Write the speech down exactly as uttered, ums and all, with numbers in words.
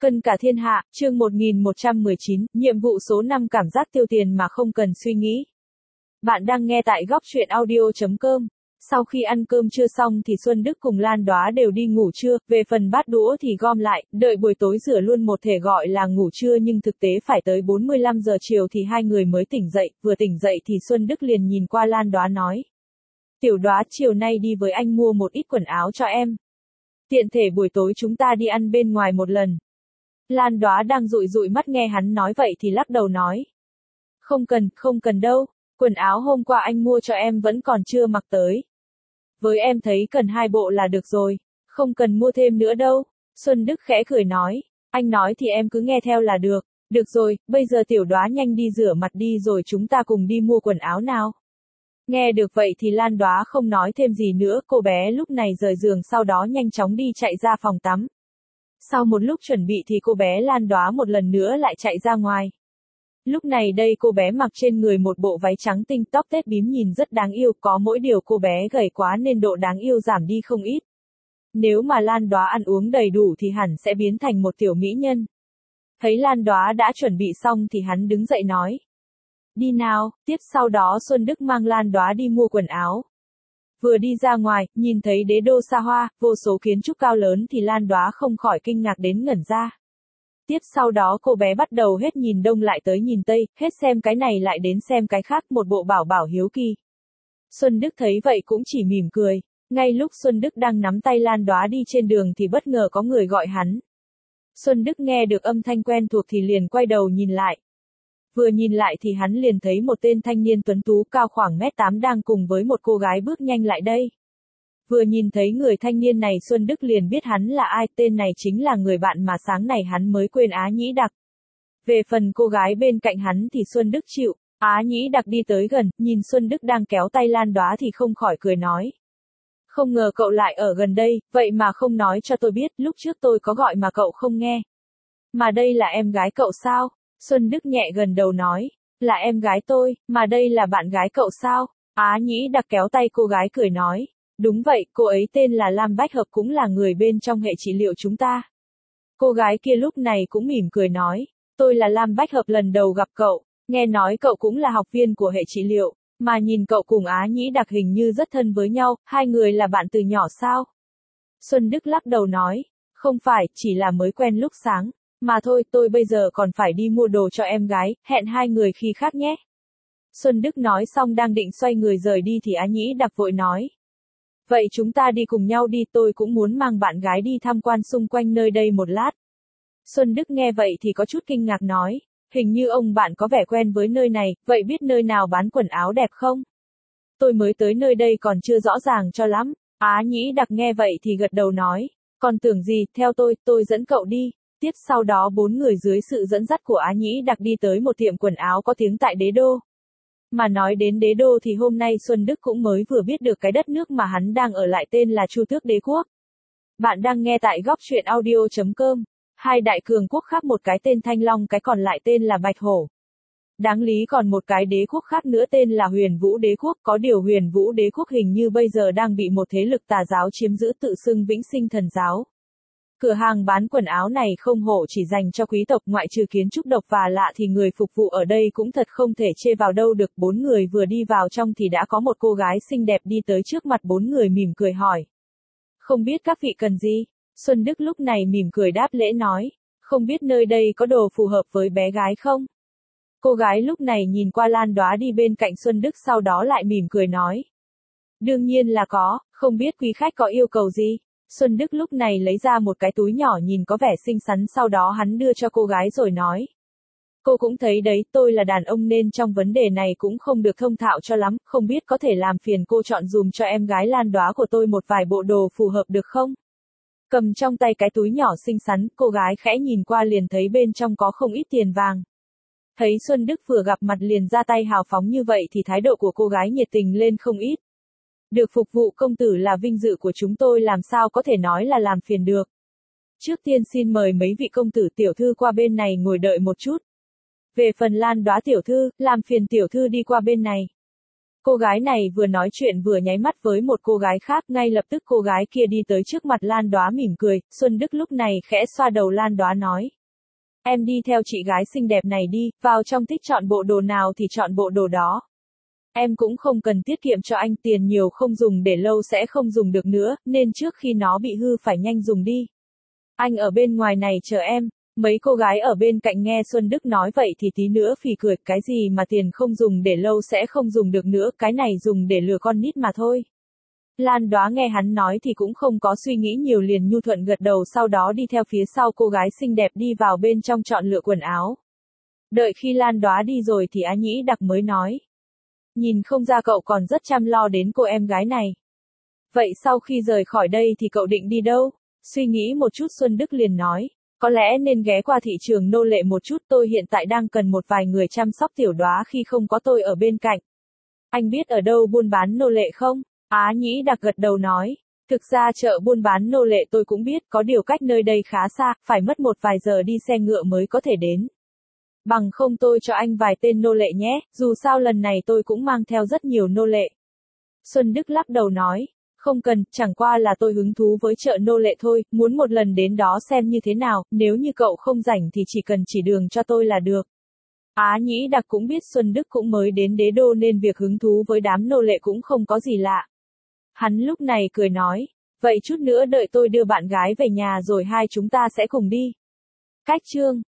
Cân cả thiên hạ, chương một nghìn một trăm mười chín, nhiệm vụ số năm cảm giác tiêu tiền mà không cần suy nghĩ. Bạn đang nghe tại góc truyện audio chấm com. Sau khi ăn cơm trưa xong thì Xuân Đức cùng Lan Đóa đều đi ngủ trưa, về phần bát đũa thì gom lại, đợi buổi tối rửa luôn một thể gọi là ngủ trưa nhưng thực tế phải tới bốn mươi lăm giờ chiều thì hai người mới tỉnh dậy, vừa tỉnh dậy thì Xuân Đức liền nhìn qua Lan Đóa nói. Tiểu Đóa, chiều nay đi với anh mua một ít quần áo cho em. Tiện thể buổi tối chúng ta đi ăn bên ngoài một lần. Lan Đóa đang dụi dụi mắt nghe hắn nói vậy thì lắc đầu nói. Không cần, không cần đâu, quần áo hôm qua anh mua cho em vẫn còn chưa mặc tới. Với em thấy cần hai bộ là được rồi, không cần mua thêm nữa đâu. Xuân Đức khẽ cười nói, anh nói thì em cứ nghe theo là được. Được rồi, bây giờ Tiểu Đóa nhanh đi rửa mặt đi rồi chúng ta cùng đi mua quần áo nào. Nghe được vậy thì Lan Đóa không nói thêm gì nữa, cô bé lúc này rời giường sau đó nhanh chóng đi chạy ra phòng tắm. Sau một lúc chuẩn bị thì cô bé Lan Đóa một lần nữa lại chạy ra ngoài. Lúc này đây cô bé mặc trên người một bộ váy trắng tinh, tóc tết bím nhìn rất đáng yêu, có mỗi điều cô bé gầy quá nên độ đáng yêu giảm đi không ít. Nếu mà Lan Đóa ăn uống đầy đủ thì hẳn sẽ biến thành một tiểu mỹ nhân. Thấy Lan Đóa đã chuẩn bị xong thì hắn đứng dậy nói. Đi nào, tiếp sau đó Xuân Đức mang Lan Đóa đi mua quần áo. Vừa đi ra ngoài, nhìn thấy đế đô xa hoa, vô số kiến trúc cao lớn thì Lan Đóa không khỏi kinh ngạc đến ngẩn ra. Tiếp sau đó cô bé bắt đầu hết nhìn đông lại tới nhìn tây, hết xem cái này lại đến xem cái khác, một bộ bảo bảo hiếu kỳ. Xuân Đức thấy vậy cũng chỉ mỉm cười. Ngay lúc Xuân Đức đang nắm tay Lan Đóa đi trên đường thì bất ngờ có người gọi hắn. Xuân Đức nghe được âm thanh quen thuộc thì liền quay đầu nhìn lại. Vừa nhìn lại thì hắn liền thấy một tên thanh niên tuấn tú cao khoảng mét tám đang cùng với một cô gái bước nhanh lại đây. Vừa nhìn thấy người thanh niên này Xuân Đức liền biết hắn là ai, tên này chính là người bạn mà sáng này hắn mới quên Á Nhĩ Đặc. Về phần cô gái bên cạnh hắn thì Xuân Đức chịu, Á Nhĩ Đặc đi tới gần, nhìn Xuân Đức đang kéo tay Lan Đóa thì không khỏi cười nói. Không ngờ cậu lại ở gần đây, vậy mà không nói cho tôi biết, lúc trước tôi có gọi mà cậu không nghe. Mà đây là em gái cậu sao? Xuân Đức nhẹ gần đầu nói, là em gái tôi, mà đây là bạn gái cậu sao? Á Nhĩ Đặc kéo tay cô gái cười nói, đúng vậy, cô ấy tên là Lam Bách Hợp cũng là người bên trong hệ trị liệu chúng ta. Cô gái kia lúc này cũng mỉm cười nói, tôi là Lam Bách Hợp lần đầu gặp cậu, nghe nói cậu cũng là học viên của hệ trị liệu, mà nhìn cậu cùng Á Nhĩ Đặc hình như rất thân với nhau, hai người là bạn từ nhỏ sao? Xuân Đức lắc đầu nói, không phải, chỉ là mới quen lúc sáng. Mà thôi, tôi bây giờ còn phải đi mua đồ cho em gái, hẹn hai người khi khác nhé. Xuân Đức nói xong đang định xoay người rời đi thì Á Nhĩ Đặc vội nói. Vậy chúng ta đi cùng nhau đi, tôi cũng muốn mang bạn gái đi tham quan xung quanh nơi đây một lát. Xuân Đức nghe vậy thì có chút kinh ngạc nói, hình như ông bạn có vẻ quen với nơi này, vậy biết nơi nào bán quần áo đẹp không? Tôi mới tới nơi đây còn chưa rõ ràng cho lắm. Á Nhĩ Đặc nghe vậy thì gật đầu nói, còn tưởng gì, theo tôi, tôi dẫn cậu đi. Tiếp sau đó bốn người dưới sự dẫn dắt của Á Nhĩ Đặc đi tới một tiệm quần áo có tiếng tại đế đô. Mà nói đến đế đô thì hôm nay Xuân Đức cũng mới vừa biết được cái đất nước mà hắn đang ở lại tên là Chu Tước Đế Quốc. Bạn đang nghe tại góc truyện audio chấm com. Hai đại cường quốc khác, một cái tên Thanh Long, cái còn lại tên là Bạch Hổ. Đáng lý còn một cái đế quốc khác nữa tên là Huyền Vũ Đế Quốc, có điều Huyền Vũ Đế Quốc hình như bây giờ đang bị một thế lực tà giáo chiếm giữ tự xưng Vĩnh Sinh Thần Giáo. Cửa hàng bán quần áo này không hổ chỉ dành cho quý tộc, ngoại trừ kiến trúc độc và lạ thì người phục vụ ở đây cũng thật không thể chê vào đâu được. Bốn người vừa đi vào trong thì đã có một cô gái xinh đẹp đi tới trước mặt bốn người mỉm cười hỏi. Không biết các vị cần gì? Xuân Đức lúc này mỉm cười đáp lễ nói, không biết nơi đây có đồ phù hợp với bé gái không? Cô gái lúc này nhìn qua Lan Đóa đi bên cạnh Xuân Đức sau đó lại mỉm cười nói. Đương nhiên là có, không biết quý khách có yêu cầu gì? Xuân Đức lúc này lấy ra một cái túi nhỏ nhìn có vẻ xinh xắn sau đó hắn đưa cho cô gái rồi nói. Cô cũng thấy đấy, tôi là đàn ông nên trong vấn đề này cũng không được thông thạo cho lắm, không biết có thể làm phiền cô chọn dùm cho em gái Lan Đóa của tôi một vài bộ đồ phù hợp được không? Cầm trong tay cái túi nhỏ xinh xắn, cô gái khẽ nhìn qua liền thấy bên trong có không ít tiền vàng. Thấy Xuân Đức vừa gặp mặt liền ra tay hào phóng như vậy thì thái độ của cô gái nhiệt tình lên không ít. Được phục vụ công tử là vinh dự của chúng tôi, làm sao có thể nói là làm phiền được. Trước tiên xin mời mấy vị công tử tiểu thư qua bên này ngồi đợi một chút. Về phần Lan Đóa tiểu thư, làm phiền tiểu thư đi qua bên này. Cô gái này vừa nói chuyện vừa nháy mắt với một cô gái khác, ngay lập tức cô gái kia đi tới trước mặt Lan Đóa mỉm cười, Xuân Đức lúc này khẽ xoa đầu Lan Đóa nói. Em đi theo chị gái xinh đẹp này đi, vào trong thích chọn bộ đồ nào thì chọn bộ đồ đó. Em cũng không cần tiết kiệm cho anh, tiền nhiều không dùng để lâu sẽ không dùng được nữa, nên trước khi nó bị hư phải nhanh dùng đi. Anh ở bên ngoài này chờ em. Mấy cô gái ở bên cạnh nghe Xuân Đức nói vậy thì tí nữa phì cười, cái gì mà tiền không dùng để lâu sẽ không dùng được nữa, cái này dùng để lừa con nít mà thôi. Lan Đóa nghe hắn nói thì cũng không có suy nghĩ nhiều, liền nhu thuận gật đầu, sau đó đi theo phía sau cô gái xinh đẹp đi vào bên trong chọn lựa quần áo. Đợi khi Lan Đóa đi rồi thì Á Nhĩ Đặc mới nói. Nhìn không ra cậu còn rất chăm lo đến cô em gái này. Vậy sau khi rời khỏi đây thì cậu định đi đâu? Suy nghĩ một chút Xuân Đức liền nói. Có lẽ nên ghé qua thị trường nô lệ một chút, tôi hiện tại đang cần một vài người chăm sóc Tiểu Đóa khi không có tôi ở bên cạnh. Anh biết ở đâu buôn bán nô lệ không? Á Nhĩ Đặc gật đầu nói. Thực ra chợ buôn bán nô lệ tôi cũng biết, có điều cách nơi đây khá xa, phải mất một vài giờ đi xe ngựa mới có thể đến. Bằng không tôi cho anh vài tên nô lệ nhé, dù sao lần này tôi cũng mang theo rất nhiều nô lệ. Xuân Đức lắc đầu nói. Không cần, chẳng qua là tôi hứng thú với chợ nô lệ thôi, muốn một lần đến đó xem như thế nào, nếu như cậu không rảnh thì chỉ cần chỉ đường cho tôi là được. Á Nhĩ Đặc cũng biết Xuân Đức cũng mới đến đế đô nên việc hứng thú với đám nô lệ cũng không có gì lạ. Hắn lúc này cười nói, vậy chút nữa đợi tôi đưa bạn gái về nhà rồi hai chúng ta sẽ cùng đi. Cách chương